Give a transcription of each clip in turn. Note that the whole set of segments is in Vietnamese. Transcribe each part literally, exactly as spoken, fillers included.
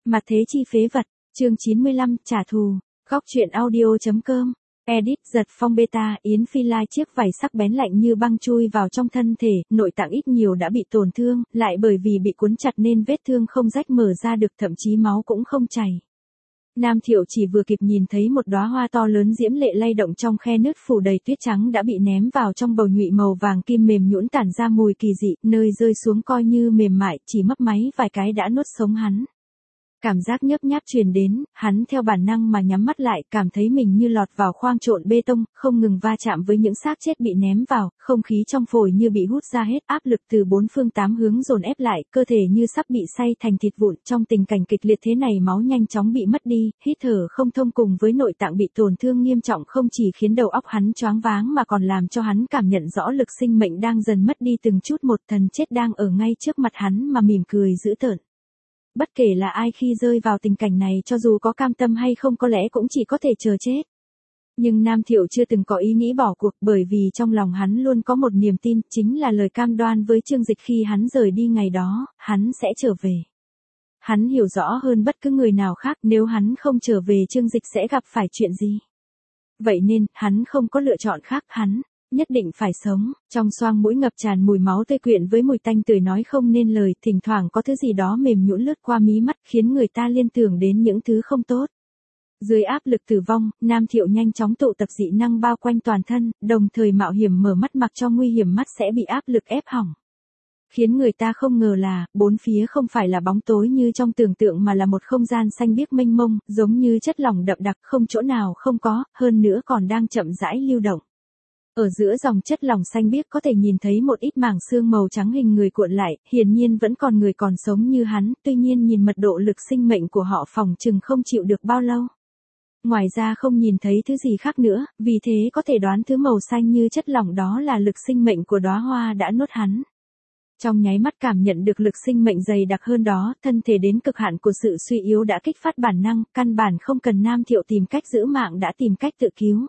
Mặt thế chi phế vật, chương chín mươi lăm, trả thù, góc truyện audio.com, edit giật phong beta, Yến Phi Lai chiếc vảy sắc bén lạnh như băng chui vào trong thân thể, nội tạng ít nhiều đã bị tổn thương, lại bởi vì bị cuốn chặt nên vết thương không rách mở ra được, thậm chí máu cũng không chảy. Nam Thiệu chỉ vừa kịp nhìn thấy một đóa hoa to lớn diễm lệ lay động trong khe nứt phủ đầy tuyết trắng đã bị ném vào trong bầu nhụy màu vàng kim mềm nhũn tản ra mùi kỳ dị, nơi rơi xuống coi như mềm mại, chỉ mấp máy vài cái đã nuốt sống hắn. Cảm giác nhấp nháp truyền đến, hắn theo bản năng mà nhắm mắt lại, cảm thấy mình như lọt vào khoang trộn bê tông, không ngừng va chạm với những xác chết bị ném vào, không khí trong phổi như bị hút ra hết, áp lực từ bốn phương tám hướng dồn ép lại, cơ thể như sắp bị xay thành thịt vụn. Trong tình cảnh kịch liệt thế này, máu nhanh chóng bị mất đi, hít thở không thông cùng với nội tạng bị tổn thương nghiêm trọng không chỉ khiến đầu óc hắn choáng váng mà còn làm cho hắn cảm nhận rõ lực sinh mệnh đang dần mất đi từng chút một, thần chết đang ở ngay trước mặt hắn mà mỉm cười dữ tợn. Bất kể là ai khi rơi vào tình cảnh này, cho dù có cam tâm hay không có lẽ cũng chỉ có thể chờ chết. Nhưng Nam Thiệu chưa từng có ý nghĩ bỏ cuộc, bởi vì trong lòng hắn luôn có một niềm tin, chính là lời cam đoan với Trương Dịch khi hắn rời đi ngày đó, hắn sẽ trở về. Hắn hiểu rõ hơn bất cứ người nào khác, nếu hắn không trở về Trương Dịch sẽ gặp phải chuyện gì. Vậy nên, hắn không có lựa chọn khác, hắn nhất định phải sống. Trong xoang mũi ngập tràn mùi máu tươi quyện với mùi tanh tưởi nói không nên lời, thỉnh thoảng có thứ gì đó mềm nhũn lướt qua mí mắt khiến người ta liên tưởng đến những thứ không tốt. Dưới áp lực tử vong, Nam Thiệu nhanh chóng tụ tập dị năng bao quanh toàn thân, đồng thời mạo hiểm mở mắt mặc cho nguy hiểm mắt sẽ bị áp lực ép hỏng. Khiến người ta không ngờ là, bốn phía không phải là bóng tối như trong tưởng tượng mà là một không gian xanh biếc mênh mông, giống như chất lỏng đậm đặc không chỗ nào không có, hơn nữa còn đang chậm rãi lưu động. Ở giữa dòng chất lỏng xanh biếc có thể nhìn thấy một ít mảng xương màu trắng hình người cuộn lại, hiển nhiên vẫn còn người còn sống như hắn, tuy nhiên nhìn mật độ lực sinh mệnh của họ phòng chừng không chịu được bao lâu. Ngoài ra không nhìn thấy thứ gì khác nữa, vì thế có thể đoán thứ màu xanh như chất lỏng đó là lực sinh mệnh của đóa hoa đã nuốt hắn. Trong nháy mắt cảm nhận được lực sinh mệnh dày đặc hơn đó, thân thể đến cực hạn của sự suy yếu đã kích phát bản năng, căn bản không cần Nam Thiệu tìm cách giữ mạng đã tìm cách tự cứu.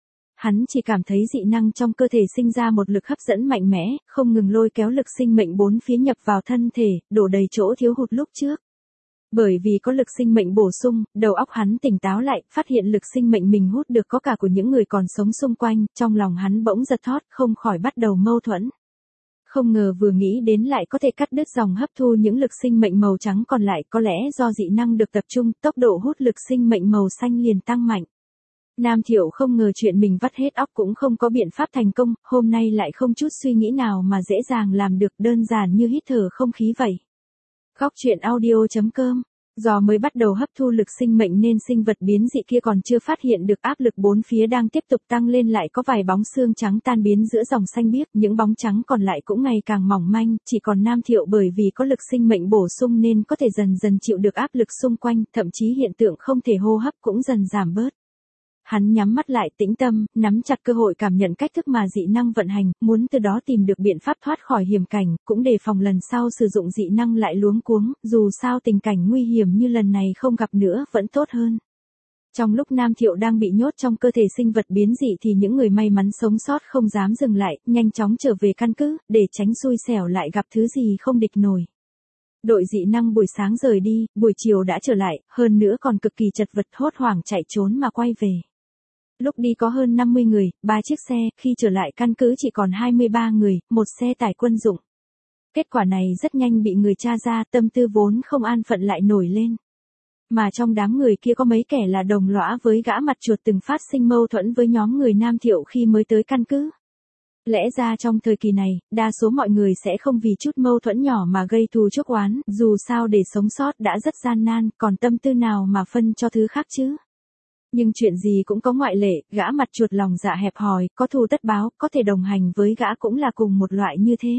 Hắn chỉ cảm thấy dị năng trong cơ thể sinh ra một lực hấp dẫn mạnh mẽ, không ngừng lôi kéo lực sinh mệnh bốn phía nhập vào thân thể, đổ đầy chỗ thiếu hụt lúc trước. Bởi vì có lực sinh mệnh bổ sung, đầu óc hắn tỉnh táo lại, phát hiện lực sinh mệnh mình hút được có cả của những người còn sống xung quanh, trong lòng hắn bỗng giật thót, không khỏi bắt đầu mâu thuẫn. Không ngờ vừa nghĩ đến lại có thể cắt đứt dòng hấp thu những lực sinh mệnh màu trắng còn lại, có lẽ do dị năng được tập trung, tốc độ hút lực sinh mệnh màu xanh liền tăng mạnh. Nam Thiệu không ngờ chuyện mình vắt hết óc cũng không có biện pháp thành công, hôm nay lại không chút suy nghĩ nào mà dễ dàng làm được, đơn giản như hít thở không khí vậy. Góc truyện audio.com, do mới bắt đầu hấp thu lực sinh mệnh nên sinh vật biến dị kia còn chưa phát hiện được áp lực bốn phía đang tiếp tục tăng lên, lại có vài bóng xương trắng tan biến giữa dòng xanh biếc, những bóng trắng còn lại cũng ngày càng mỏng manh, chỉ còn Nam Thiệu bởi vì có lực sinh mệnh bổ sung nên có thể dần dần chịu được áp lực xung quanh, thậm chí hiện tượng không thể hô hấp cũng dần giảm bớt. Hắn nhắm mắt lại tĩnh tâm, nắm chặt cơ hội cảm nhận cách thức mà dị năng vận hành, muốn từ đó tìm được biện pháp thoát khỏi hiểm cảnh, cũng đề phòng lần sau sử dụng dị năng lại luống cuống, dù sao tình cảnh nguy hiểm như lần này không gặp nữa vẫn tốt hơn. Trong lúc Nam Thiệu đang bị nhốt trong cơ thể sinh vật biến dị thì những người may mắn sống sót không dám dừng lại, nhanh chóng trở về căn cứ, để tránh xui xẻo lại gặp thứ gì không địch nổi. Đội dị năng buổi sáng rời đi, buổi chiều đã trở lại, hơn nữa còn cực kỳ chật vật, hốt hoảng chạy trốn mà quay về. Lúc đi có hơn năm mươi người, ba chiếc xe, khi trở lại căn cứ chỉ còn hai mươi ba người, một xe tải quân dụng. Kết quả này rất nhanh bị người tra ra, tâm tư vốn không an phận lại nổi lên. Mà trong đám người kia có mấy kẻ là đồng lõa với gã mặt chuột từng phát sinh mâu thuẫn với nhóm người Nam Thiệu khi mới tới căn cứ. Lẽ ra trong thời kỳ này, đa số mọi người sẽ không vì chút mâu thuẫn nhỏ mà gây thù chuốc oán, dù sao để sống sót đã rất gian nan, còn tâm tư nào mà phân cho thứ khác chứ. Nhưng chuyện gì cũng có ngoại lệ, gã mặt chuột lòng dạ hẹp hòi, có thù tất báo, có thể đồng hành với gã cũng là cùng một loại như thế.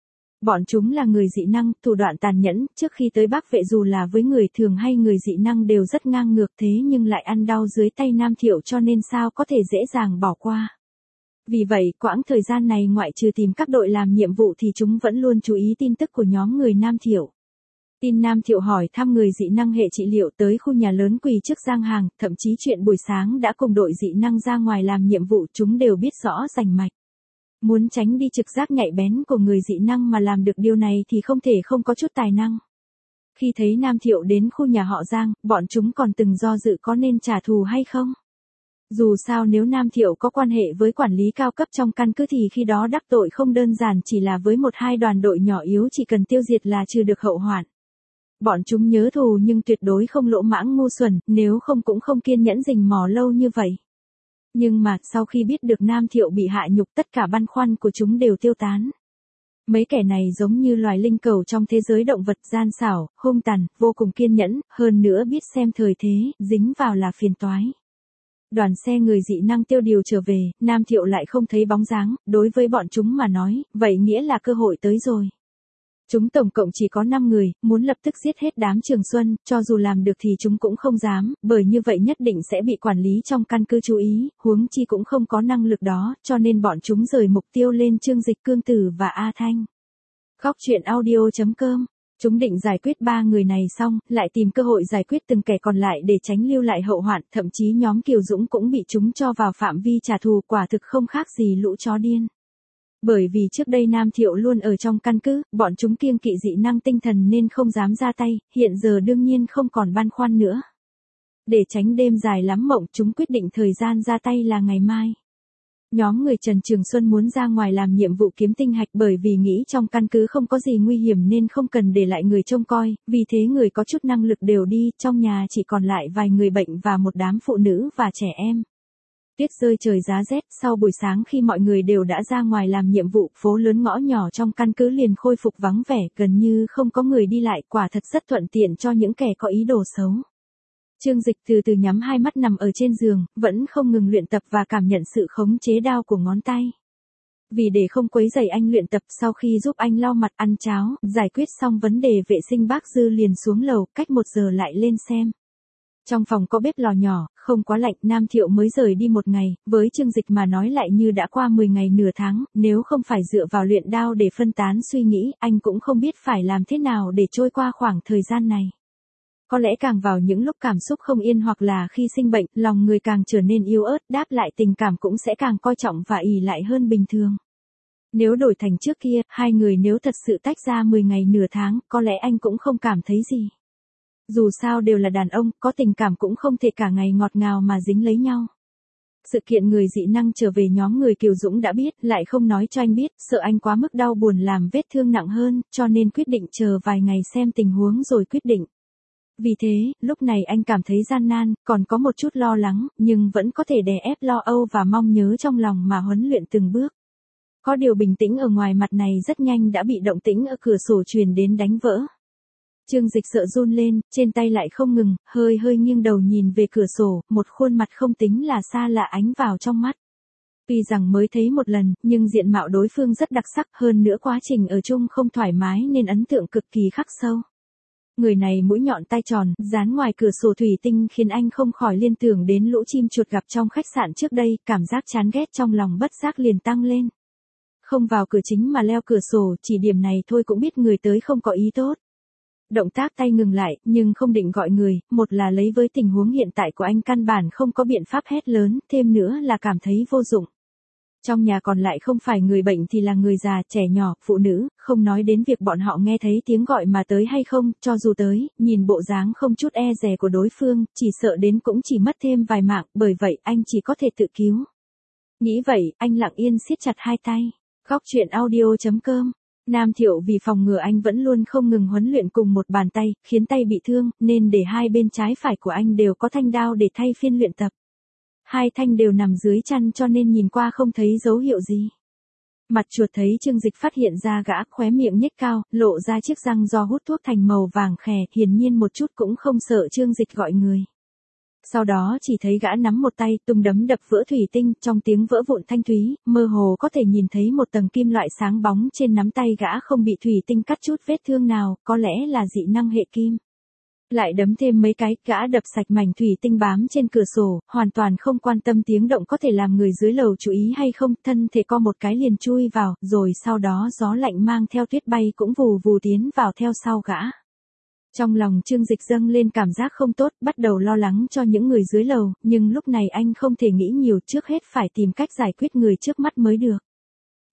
Bọn chúng là người dị năng, thủ đoạn tàn nhẫn, trước khi tới Bắc Vệ dù là với người thường hay người dị năng đều rất ngang ngược, thế nhưng lại ăn đau dưới tay Nam Thiệu cho nên sao có thể dễ dàng bỏ qua. Vì vậy, quãng thời gian này ngoại trừ tìm các đội làm nhiệm vụ thì chúng vẫn luôn chú ý tin tức của nhóm người Nam Thiệu. Tin Nam Thiệu hỏi thăm người dị năng hệ trị liệu tới khu nhà lớn quỳ trước giang hàng, thậm chí chuyện buổi sáng đã cùng đội dị năng ra ngoài làm nhiệm vụ chúng đều biết rõ rành mạch. Muốn tránh đi trực giác nhạy bén của người dị năng mà làm được điều này thì không thể không có chút tài năng. Khi thấy Nam Thiệu đến khu nhà họ Giang, bọn chúng còn từng do dự có nên trả thù hay không. Dù sao nếu Nam Thiệu có quan hệ với quản lý cao cấp trong căn cứ thì khi đó đắc tội không đơn giản chỉ là với một hai đoàn đội nhỏ yếu chỉ cần tiêu diệt là trừ được hậu hoạn. Bọn chúng nhớ thù nhưng tuyệt đối không lỗ mãng ngu xuẩn, nếu không cũng không kiên nhẫn rình mò lâu như vậy. Nhưng mà sau khi biết được Nam Thiệu bị hạ nhục tất cả băn khoăn của chúng đều tiêu tán. Mấy kẻ này giống như loài linh cẩu trong thế giới động vật gian xảo, hung tàn, vô cùng kiên nhẫn, hơn nữa biết xem thời thế, dính vào là phiền toái. Đoàn xe người dị năng tiêu điều trở về, Nam Thiệu lại không thấy bóng dáng, đối với bọn chúng mà nói, vậy nghĩa là cơ hội tới rồi. Chúng tổng cộng chỉ có năm người, muốn lập tức giết hết đám Trường Xuân, cho dù làm được thì chúng cũng không dám, bởi như vậy nhất định sẽ bị quản lý trong căn cứ chú ý, huống chi cũng không có năng lực đó, cho nên bọn chúng rời mục tiêu lên Trương Dịch, Cương Tử và A Thanh. Góc truyện audio chấm com. Chúng định giải quyết ba người này xong, lại tìm cơ hội giải quyết từng kẻ còn lại để tránh lưu lại hậu hoạn, thậm chí nhóm Kiều Dũng cũng bị chúng cho vào phạm vi trả thù, quả thực không khác gì lũ chó điên. Bởi vì trước đây Nam Thiệu luôn ở trong căn cứ, bọn chúng kiêng kỵ dị năng tinh thần nên không dám ra tay, hiện giờ đương nhiên không còn băn khoăn nữa. Để tránh đêm dài lắm mộng, chúng quyết định thời gian ra tay là ngày mai. Nhóm người Trần Trường Xuân muốn ra ngoài làm nhiệm vụ kiếm tinh hạch bởi vì nghĩ trong căn cứ không có gì nguy hiểm nên không cần để lại người trông coi, vì thế người có chút năng lực đều đi, trong nhà chỉ còn lại vài người bệnh và một đám phụ nữ và trẻ em. Tuyết rơi trời giá rét, sau buổi sáng khi mọi người đều đã ra ngoài làm nhiệm vụ, phố lớn ngõ nhỏ trong căn cứ liền khôi phục vắng vẻ, gần như không có người đi lại, quả thật rất thuận tiện cho những kẻ có ý đồ xấu. Trương Dịch từ từ nhắm hai mắt nằm ở trên giường, vẫn không ngừng luyện tập và cảm nhận sự khống chế đao của ngón tay. Vì để không quấy rầy anh luyện tập, sau khi giúp anh lau mặt ăn cháo, giải quyết xong vấn đề vệ sinh bác Dư liền xuống lầu, cách một giờ lại lên xem. Trong phòng có bếp lò nhỏ, không quá lạnh, Nam Thiệu mới rời đi một ngày, với Trương Dịch mà nói lại như đã qua mười ngày nửa tháng, nếu không phải dựa vào luyện đao để phân tán suy nghĩ, anh cũng không biết phải làm thế nào để trôi qua khoảng thời gian này. Có lẽ càng vào những lúc cảm xúc không yên hoặc là khi sinh bệnh, lòng người càng trở nên yếu ớt, đáp lại tình cảm cũng sẽ càng coi trọng và ỷ lại hơn bình thường. Nếu đổi thành trước kia, hai người nếu thật sự tách ra mười ngày nửa tháng, có lẽ anh cũng không cảm thấy gì. Dù sao đều là đàn ông, có tình cảm cũng không thể cả ngày ngọt ngào mà dính lấy nhau. Sự kiện người dị năng trở về nhóm người Kiều Dũng đã biết, lại không nói cho anh biết, sợ anh quá mức đau buồn làm vết thương nặng hơn, cho nên quyết định chờ vài ngày xem tình huống rồi quyết định. Vì thế, lúc này anh cảm thấy gian nan, còn có một chút lo lắng, nhưng vẫn có thể đè ép lo âu và mong nhớ trong lòng mà huấn luyện từng bước. Có điều bình tĩnh ở ngoài mặt này rất nhanh đã bị động tĩnh ở cửa sổ truyền đến đánh vỡ. Trương Dịch sợ run lên, trên tay lại không ngừng, hơi hơi nghiêng đầu nhìn về cửa sổ, một khuôn mặt không tính là xa lạ ánh vào trong mắt. Tuy rằng mới thấy một lần, nhưng diện mạo đối phương rất đặc sắc, hơn nữa quá trình ở chung không thoải mái nên ấn tượng cực kỳ khắc sâu. Người này mũi nhọn tai tròn, dán ngoài cửa sổ thủy tinh khiến anh không khỏi liên tưởng đến lũ chim chuột gặp trong khách sạn trước đây, cảm giác chán ghét trong lòng bất giác liền tăng lên. Không vào cửa chính mà leo cửa sổ, chỉ điểm này thôi cũng biết người tới không có ý tốt. Động tác tay ngừng lại, nhưng không định gọi người, một là lấy với tình huống hiện tại của anh căn bản không có biện pháp hét lớn, thêm nữa là cảm thấy vô dụng. Trong nhà còn lại không phải người bệnh thì là người già, trẻ nhỏ, phụ nữ, không nói đến việc bọn họ nghe thấy tiếng gọi mà tới hay không, cho dù tới, nhìn bộ dáng không chút e dè của đối phương, chỉ sợ đến cũng chỉ mất thêm vài mạng, bởi vậy anh chỉ có thể tự cứu. Nghĩ vậy, anh lặng yên siết chặt hai tay. Góc truyện audio chấm com. Nam Thiệu vì phòng ngừa anh vẫn luôn không ngừng huấn luyện cùng một bàn tay, khiến tay bị thương, nên để hai bên trái phải của anh đều có thanh đao để thay phiên luyện tập. Hai thanh đều nằm dưới chăn cho nên nhìn qua không thấy dấu hiệu gì. Mặt chuột thấy Trương Dịch phát hiện ra gã, khóe miệng nhếch cao, lộ ra chiếc răng do hút thuốc thành màu vàng khè, hiển nhiên một chút cũng không sợ Trương Dịch gọi người. Sau đó chỉ thấy gã nắm một tay, tung đấm đập vỡ thủy tinh, trong tiếng vỡ vụn thanh thúy, mơ hồ có thể nhìn thấy một tầng kim loại sáng bóng trên nắm tay gã không bị thủy tinh cắt chút vết thương nào, có lẽ là dị năng hệ kim. Lại đấm thêm mấy cái, gã đập sạch mảnh thủy tinh bám trên cửa sổ, hoàn toàn không quan tâm tiếng động có thể làm người dưới lầu chú ý hay không, thân thể co một cái liền chui vào, rồi sau đó gió lạnh mang theo tuyết bay cũng vù vù tiến vào theo sau gã. Trong lòng Trương Dịch dâng lên cảm giác không tốt, bắt đầu lo lắng cho những người dưới lầu, nhưng lúc này anh không thể nghĩ nhiều, trước hết phải tìm cách giải quyết người trước mắt mới được.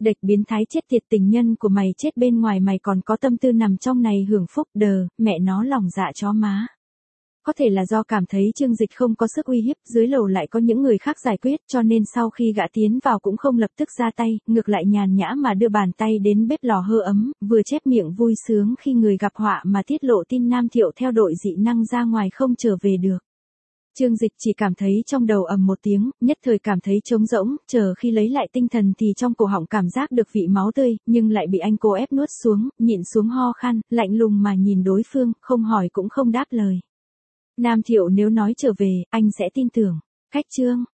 Đệch biến thái chết tiệt, tình nhân của mày chết bên ngoài mày còn có tâm tư nằm trong này hưởng phúc, đờ, mẹ nó lòng dạ chó má. Có thể là do cảm thấy Trương Dịch không có sức uy hiếp, dưới lầu lại có những người khác giải quyết, cho nên sau khi gã tiến vào cũng không lập tức ra tay, ngược lại nhàn nhã mà đưa bàn tay đến bếp lò hơ ấm, vừa chép miệng vui sướng khi người gặp họa mà tiết lộ tin Nam Thiệu theo đội dị năng ra ngoài không trở về được. Trương Dịch chỉ cảm thấy trong đầu ầm một tiếng, nhất thời cảm thấy trống rỗng, chờ khi lấy lại tinh thần thì trong cổ họng cảm giác được vị máu tươi, nhưng lại bị anh cô ép nuốt xuống, nhịn xuống ho khan, lạnh lùng mà nhìn đối phương, không hỏi cũng không đáp lời. Nam Thiệu nếu nói trở về, anh sẽ tin tưởng. Khách Trương,